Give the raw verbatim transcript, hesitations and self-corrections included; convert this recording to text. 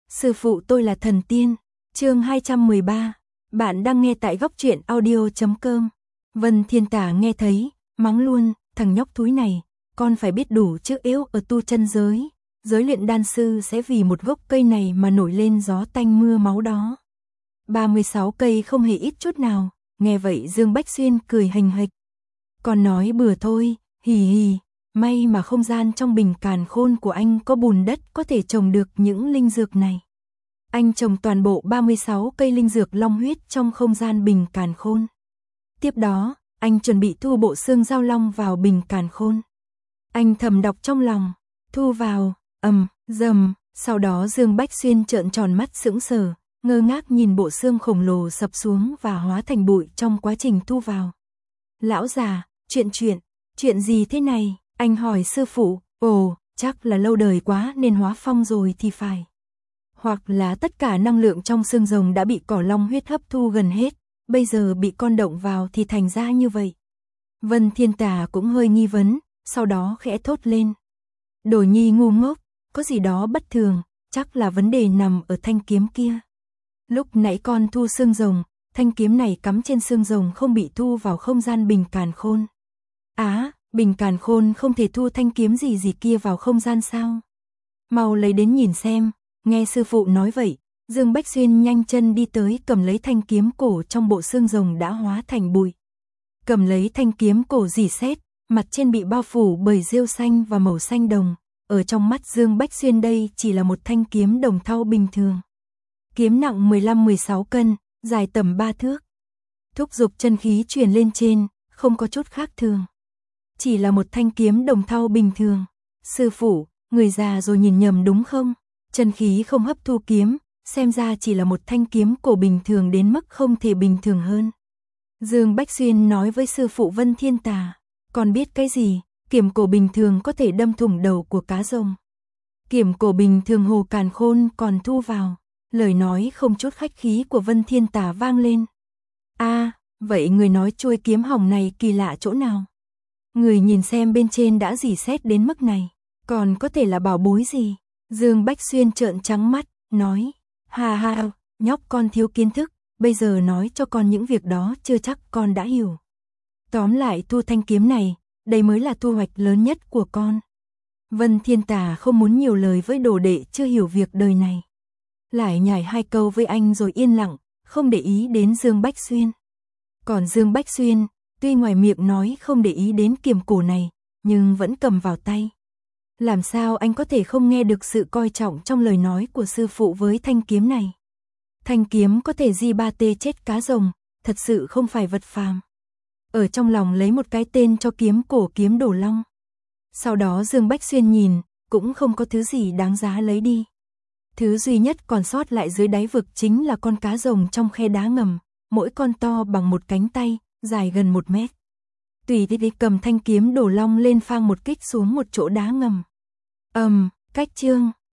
Sư phụ tôi là thần tiên. Chương hai trăm mười ba. Bạn đang nghe tại góc truyện audio chấm com. Vân Thiên Tà nghe thấy, mắng luôn, thằng nhóc thúi này, con phải biết đủ chứ, yếu ở tu chân giới, giới luyện đan sư sẽ vì một gốc cây này mà nổi lên gió tanh mưa máu đó. ba mươi sáu cây không hề ít chút nào. Nghe vậy Dương Bách Xuyên cười hình hịch. Còn nói bừa thôi, hì hì, may mà không gian trong bình càn khôn của anh có bùn đất có thể trồng được những linh dược này. Anh trồng toàn bộ ba mươi sáu cây linh dược long huyết trong không gian bình càn khôn. Tiếp đó, anh chuẩn bị thu bộ xương giao long vào bình càn khôn. Anh thầm đọc trong lòng, thu vào, ầm, dầm, sau đó Dương Bách Xuyên trợn tròn mắt sững sờ, ngơ ngác nhìn bộ xương khổng lồ sập xuống và hóa thành bụi trong quá trình thu vào. Lão già, chuyện chuyện, chuyện gì thế này? Anh hỏi sư phụ. Ồ, chắc là lâu đời quá nên hóa phong rồi thì phải. Hoặc là tất cả năng lượng trong xương rồng đã bị cỏ long huyết hấp thu gần hết, bây giờ bị con động vào thì thành ra như vậy. Vân Thiên Tà cũng hơi nghi vấn, sau đó khẽ thốt lên. Đồ nhi ngu ngốc, có gì đó bất thường, chắc là vấn đề nằm ở thanh kiếm kia. Lúc nãy con thu xương rồng, thanh kiếm này cắm trên xương rồng không bị thu vào không gian bình càn khôn. Á, bình càn khôn không thể thu thanh kiếm gì gì kia vào không gian sao? Mau lấy đến nhìn xem. Nghe sư phụ nói vậy, Dương Bách Xuyên nhanh chân đi tới cầm lấy thanh kiếm cổ trong bộ xương rồng đã hóa thành bụi. Cầm lấy thanh kiếm cổ rỉ sét, mặt trên bị bao phủ bởi rêu xanh và màu xanh đồng. Ở trong mắt Dương Bách Xuyên đây chỉ là một thanh kiếm đồng thau bình thường. Kiếm nặng mười lăm mười sáu cân, dài tầm ba thước. Thúc giục chân khí truyền lên trên, không có chút khác thường. Chỉ là một thanh kiếm đồng thau bình thường. Sư phụ, người già rồi nhìn nhầm đúng không? Chân khí không hấp thu kiếm, xem ra chỉ là một thanh kiếm cổ bình thường đến mức không thể bình thường hơn. Dương Bách Xuyên nói với sư phụ Vân Thiên Tà, còn biết cái gì, kiếm cổ bình thường có thể đâm thủng đầu của cá rồng. Kiếm cổ bình thường hồ càn khôn còn thu vào. Lời nói không chút khách khí của Vân Thiên Tà vang lên. A, à, vậy người nói chuôi kiếm hỏng này kỳ lạ chỗ nào? Người nhìn xem bên trên đã rỉ sét đến mức này, còn có thể là bảo bối gì? Dương Bách Xuyên trợn trắng mắt, nói, ha ha, nhóc con thiếu kiến thức, bây giờ nói cho con những việc đó chưa chắc con đã hiểu. Tóm lại thu thanh kiếm này, đây mới là thu hoạch lớn nhất của con. Vân Thiên Tà không muốn nhiều lời với đồ đệ chưa hiểu việc đời này. Lại nhảy hai câu với anh rồi yên lặng, không để ý đến Dương Bách Xuyên. Còn Dương Bách Xuyên, tuy ngoài miệng nói không để ý đến kiếm cổ này, nhưng vẫn cầm vào tay. Làm sao anh có thể không nghe được sự coi trọng trong lời nói của sư phụ với thanh kiếm này? Thanh kiếm có thể di ba tê chết cá rồng, thật sự không phải vật phàm. Ở trong lòng lấy một cái tên cho kiếm cổ kiếm đổ long. Sau đó Dương Bách Xuyên nhìn, cũng không có thứ gì đáng giá lấy đi. Thứ duy nhất còn sót lại dưới đáy vực chính là con cá rồng trong khe đá ngầm, mỗi con to bằng một cánh tay, dài gần một mét. Tùy đi cầm thanh kiếm đổ long lên phang một kích xuống một chỗ đá ngầm. Ầm, um, cách chương.